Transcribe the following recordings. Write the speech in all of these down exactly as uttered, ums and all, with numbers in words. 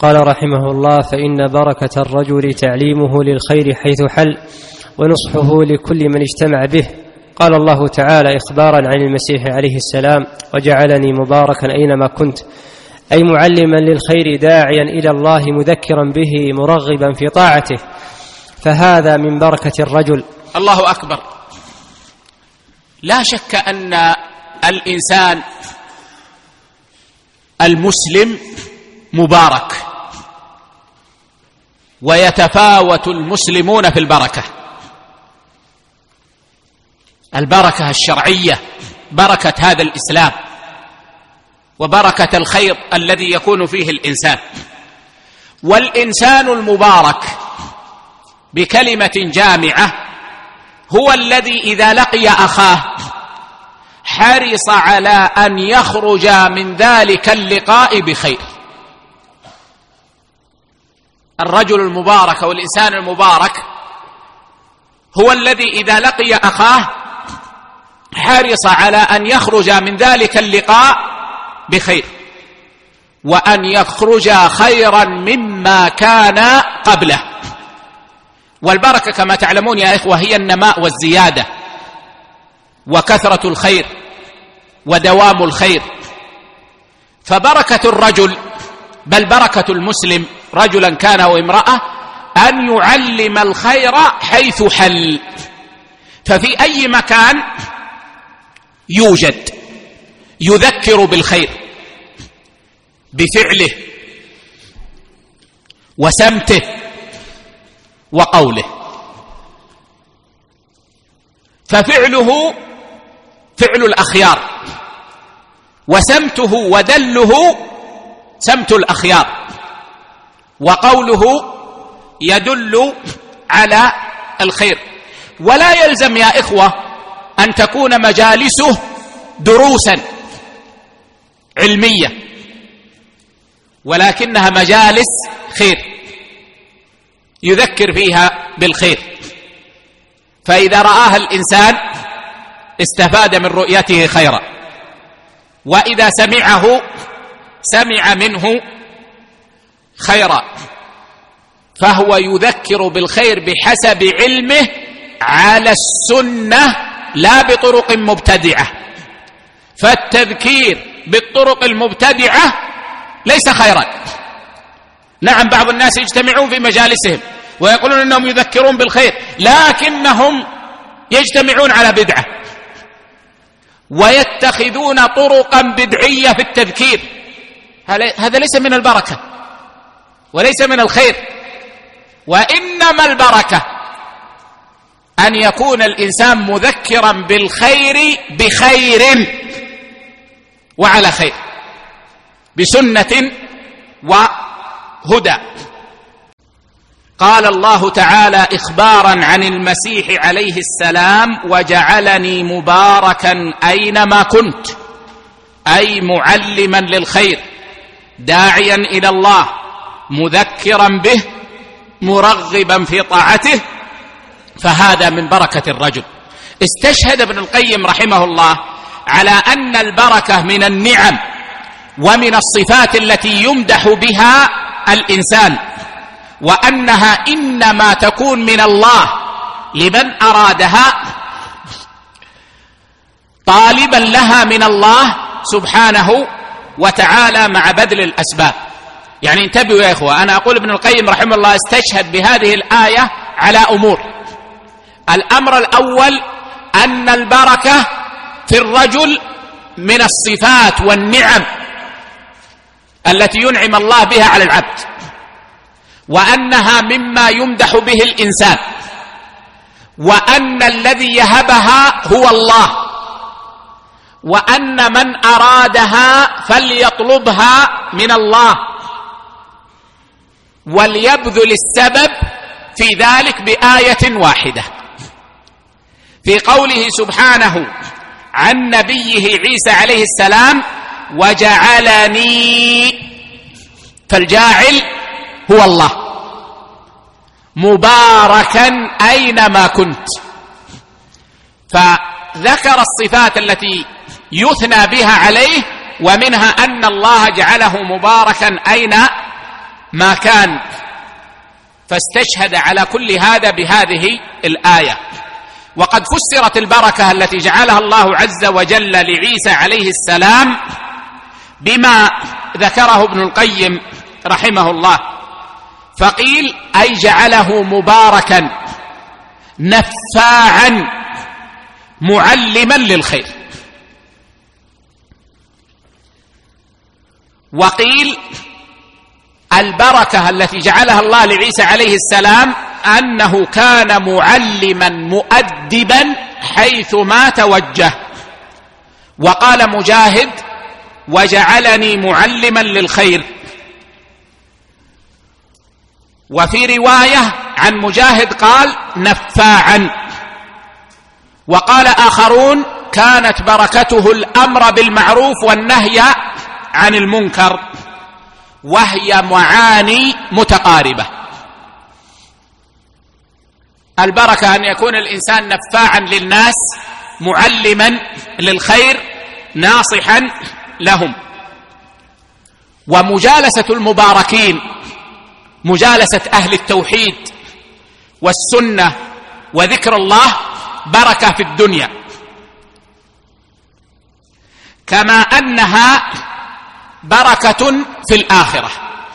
قال رحمه الله: فإن بركة الرجل تعليمه للخير حيث حل، ونصحه لكل من اجتمع به. قال الله تعالى إخبارا عن المسيح عليه السلام: وجعلني مباركا أينما كنت، أي معلما للخير داعيا إلى الله مذكرا به مرغبا في طاعته، فهذا من بركة الرجل. الله أكبر. لا شك أن الإنسان المسلم مبارك، ويتفاوت المسلمون في البركة. البركة الشرعية، بركة هذا الإسلام، وبركة الخير الذي يكون فيه الإنسان. والإنسان المبارك بكلمة جامعة هو الذي إذا لقي أخاه حرص على أن يخرج من ذلك اللقاء بخير. الرجل المبارك والإنسان المبارك هو الذي إذا لقي أخاه حرص على أن يخرج من ذلك اللقاء بخير، وأن يخرج خيرا مما كان قبله. والبركة كما تعلمون يا إخوة هي النماء والزيادة وكثرة الخير ودوام الخير. فبركة الرجل، بل بركة المسلم رجلا كان أو امرأة، أن يعلم الخير حيث حل. ففي أي مكان يوجد يذكر بالخير بفعله وسمته وقوله. ففعله فعل الأخيار، وسمته ودله سمت الأخيار، وقوله يدل على الخير. ولا يلزم يا إخوة أن تكون مجالسه دروسا علمية، ولكنها مجالس خير يذكر فيها بالخير. فإذا رآها الإنسان استفاد من رؤيته خيرا، وإذا سمعه سمع منه خيرا، فهو يذكر بالخير بحسب علمه على السنة لا بطرق مبتدعة. فالتذكير بالطرق المبتدعة ليس خيرا. نعم، بعض الناس يجتمعون في مجالسهم ويقولون أنهم يذكرون بالخير، لكنهم يجتمعون على بدعة ويتخذون طرقا بدعية في التذكير. هذا ليس من البركة وليس من الخير. وإنما البركة أن يكون الإنسان مذكرا بالخير بخير وعلى خير، بسنة وهدى. قال الله تعالى إخبارا عن المسيح عليه السلام: وجعلني مباركا أينما كنت، أي معلما للخير داعيا إلى الله مذكرا به مرغبا في طاعته، فهذا من بركة الرجل. استشهد ابن القيم رحمه الله على أن البركة من النعم ومن الصفات التي يمدح بها الإنسان، وأنها إنما تكون من الله لمن أرادها طالبا لها من الله سبحانه وتعالى مع بذل الأسباب. يعني انتبهوا يا إخوة، أنا أقول ابن القيم رحمه الله استشهد بهذه الآية على أمور. الأمر الأول أن البركة في الرجل من الصفات والنعم التي ينعم الله بها على العبد، وأنها مما يمدح به الإنسان، وأن الذي يهبها هو الله، وأن من أرادها فليطلبها من الله وليبذل السبب في ذلك بآية واحدة، في قوله سبحانه عن نبيه عيسى عليه السلام: وجعلني، فالجاعل هو الله، مباركا أينما كنت. فذكر الصفات التي يثنى بها عليه، ومنها أن الله جعله مباركا أين ما كان، فاستشهد على كل هذا بهذه الآية. وقد فسرت البركة التي جعلها الله عز وجل لعيسى عليه السلام بما ذكره ابن القيم رحمه الله، فقيل أي جعله مباركا نفاعا معلما للخير. وقيل البركة التي جعلها الله لعيسى عليه السلام أنه كان معلما مؤدبا حيثما توجه. وقال مجاهد وجعلني معلما للخير. وفي رواية عن مجاهد قال نفاعا. وقال آخرون كانت بركته الأمر بالمعروف والنهي عن المنكر، وهي معاني متقاربة. البركة أن يكون الإنسان نفاعا للناس، معلما للخير، ناصحا لهم. ومجالسة المباركين، مجالسة أهل التوحيد والسنة وذكر الله، بركة في الدنيا، كما أنها بركة في الآخرة.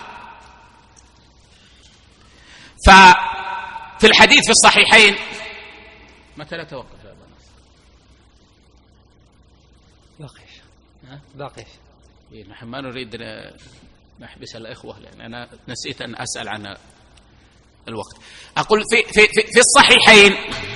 ففي الحديث في الصحيحين، متى لا توقف يا أبا ناصر؟ باقي باقي. نحن ما نريد نحبس الإخوة لأن أنا نسيت أن أسأل عن الوقت. أقول في, في, في الصحيحين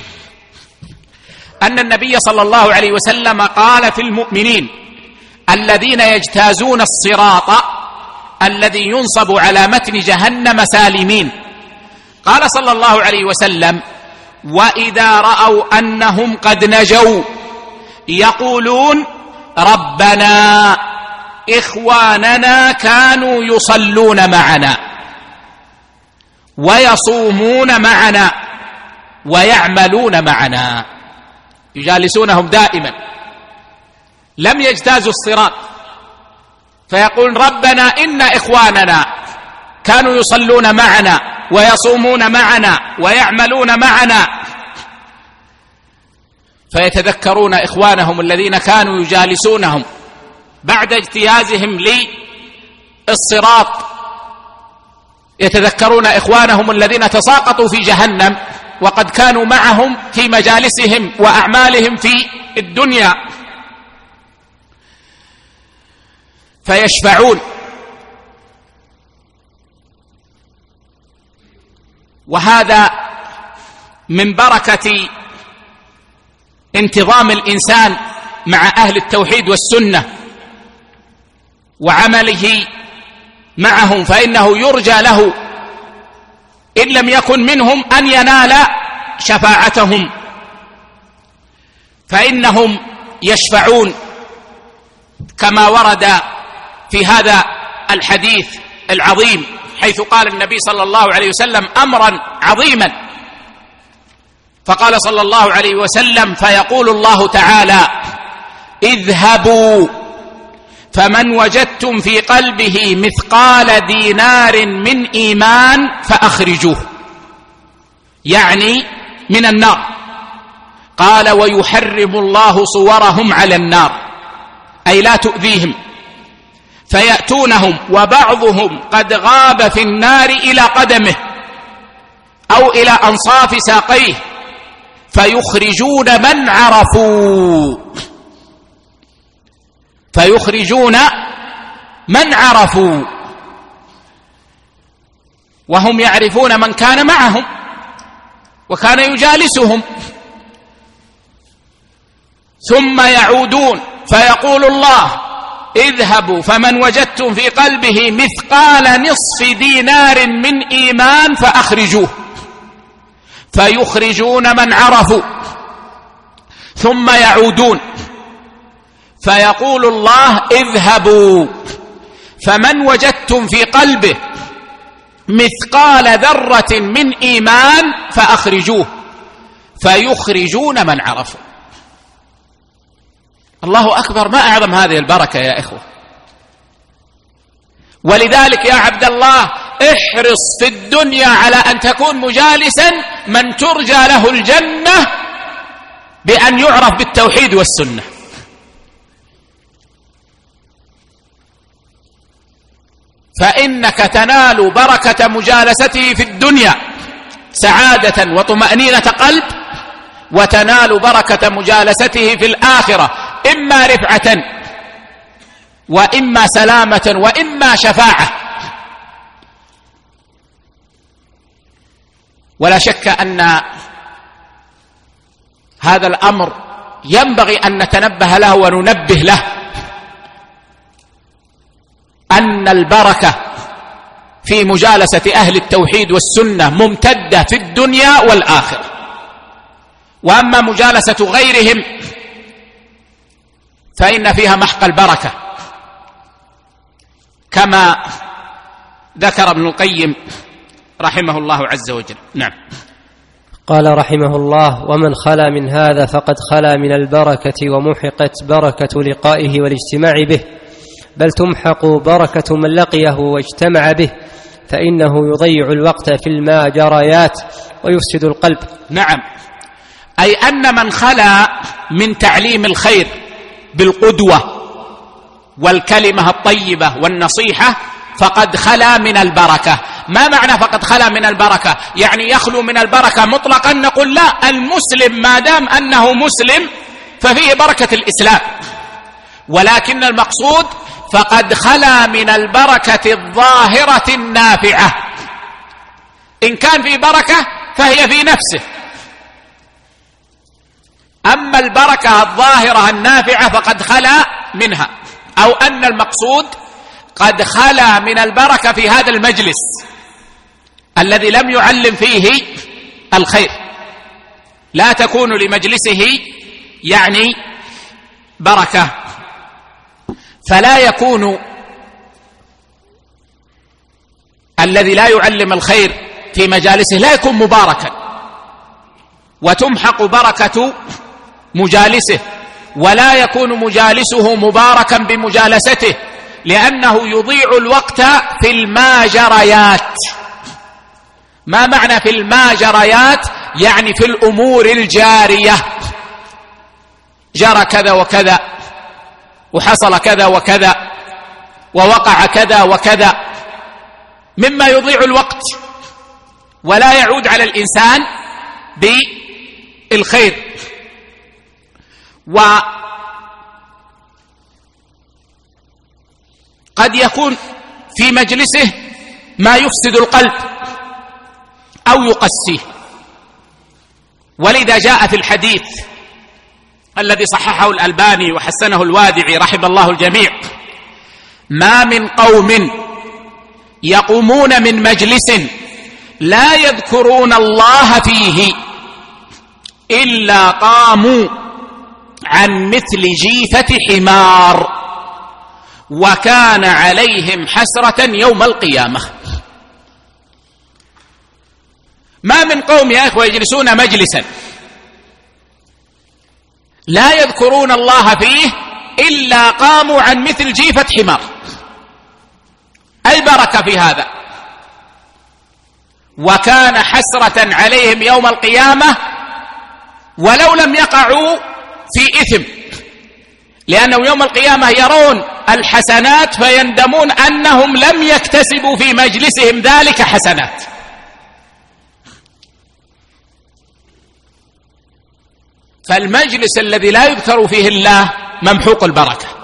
أن النبي صلى الله عليه وسلم قال في المؤمنين الذين يجتازون الصراط الذي ينصب على متن جهنم سالمين، قال صلى الله عليه وسلم وإذا رأوا أنهم قد نجوا يقولون ربنا إخواننا كانوا يصلون معنا ويصومون معنا ويعملون معنا، يجالسونهم دائما، لم يجتازوا الصراط، فيقول ربنا إن إخواننا كانوا يصلون معنا ويصومون معنا ويعملون معنا، فيتذكرون إخوانهم الذين كانوا يجالسونهم بعد اجتيازهم للصراط، يتذكرون إخوانهم الذين تساقطوا في جهنم وقد كانوا معهم في مجالسهم وأعمالهم في الدنيا، فيشفعون. وهذا من بركة انتظام الإنسان مع أهل التوحيد والسنة وعمله معهم، فإنه يرجى له إن لم يكن منهم أن ينال شفاعتهم، فإنهم يشفعون كما ورد في هذا الحديث العظيم، حيث قال النبي صلى الله عليه وسلم أمرا عظيما، فقال صلى الله عليه وسلم فيقول الله تعالى اذهبوا فمن وجدتم في قلبه مثقال دينار من إيمان فأخرجوه، يعني من النار. قال ويحرم الله صورهم على النار، أي لا تؤذيهم، فيأتونهم وبعضهم قد غاب في النار إلى قدمه أو إلى أنصاف ساقيه، فيخرجون من عرفوا فيخرجون من عرفوا وهم يعرفون من كان معهم وكان يجالسهم، ثم يعودون فيقول الله اذهبوا فمن وجدتم في قلبه مثقال نصف دينار من إيمان فأخرجوه، فيخرجون من عرفوا، ثم يعودون فيقول الله اذهبوا فمن وجدتم في قلبه مثقال ذرة من إيمان فأخرجوه، فيخرجون من عرفوا. الله أكبر، ما أعظم هذه البركة يا إخوة. ولذلك يا عبد الله احرص في الدنيا على أن تكون مجالسا من ترجى له الجنة بأن يعرف بالتوحيد والسنة. فإنك تنال بركة مجالسته في الدنيا سعادة وطمأنينة قلب، وتنال بركة مجالسته في الآخرة إما رفعة وإما سلامة وإما شفاعة. ولا شك أن هذا الأمر ينبغي أن نتنبه له وننبه له، أن البركة في مجالسة أهل التوحيد والسنة ممتدة في الدنيا والآخرة. وأما مجالسة غيرهم فإن فيها محق البركة، كما ذكر ابن القيم رحمه الله عز وجل. نعم. قال رحمه الله: ومن خلا من هذا فقد خلا من البركة ومحقت بركة لقائه والاجتماع به، بل تمحق بركة من لقيه واجتمع به، فإنه يضيع الوقت في الماجريات ويفسد القلب. نعم، أي أن من خلا من تعليم الخير بالقدوة والكلمة الطيبة والنصيحة فقد خلا من البركة. ما معنى فقد خلا من البركة؟ يعني يخلو من البركة مطلقا؟ نقول لا، المسلم ما دام أنه مسلم ففيه بركة الإسلام، ولكن المقصود فقد خلا من البركة الظاهرة النافعة. إن كان في بركة فهي في نفسه، أما البركة الظاهرة النافعة فقد خلا منها، أو أن المقصود قد خلا من البركة في هذا المجلس الذي لم يعلم فيه الخير. لا تكون لمجلسه يعني بركة، فلا يكون الذي لا يعلم الخير في مجالسه لا يكون مباركا، وتمحق بركة مجالسه، ولا يكون مجالسه مباركا بمجالسته، لأنه يضيع الوقت في الماجريات. ما معنى في الماجريات؟ يعني في الأمور الجارية، جرى كذا وكذا وحصل كذا وكذا ووقع كذا وكذا، مما يضيع الوقت ولا يعود على الإنسان بالخير. وقد يكون في مجلسه ما يفسد القلب أو يقسيه، ولذا جاء في الحديث الذي صححه الألباني وحسنه الوادعي رحم الله الجميع: ما من قوم يقومون من مجلس لا يذكرون الله فيه إلا قاموا عن مثل جيفة حمار وكان عليهم حسرة يوم القيامة. ما من قوم يا إخوة يجلسون مجلسا لا يذكرون الله فيه إلا قاموا عن مثل جيفة حمار، أي بركة في هذا، وكان حسرة عليهم يوم القيامة ولو لم يقعوا في إثم، لأنه يوم القيامة يرون الحسنات فيندمون أنهم لم يكتسبوا في مجلسهم ذلك حسنات. فالمجلس الذي لا يذكر فيه الله ممحوق البركة.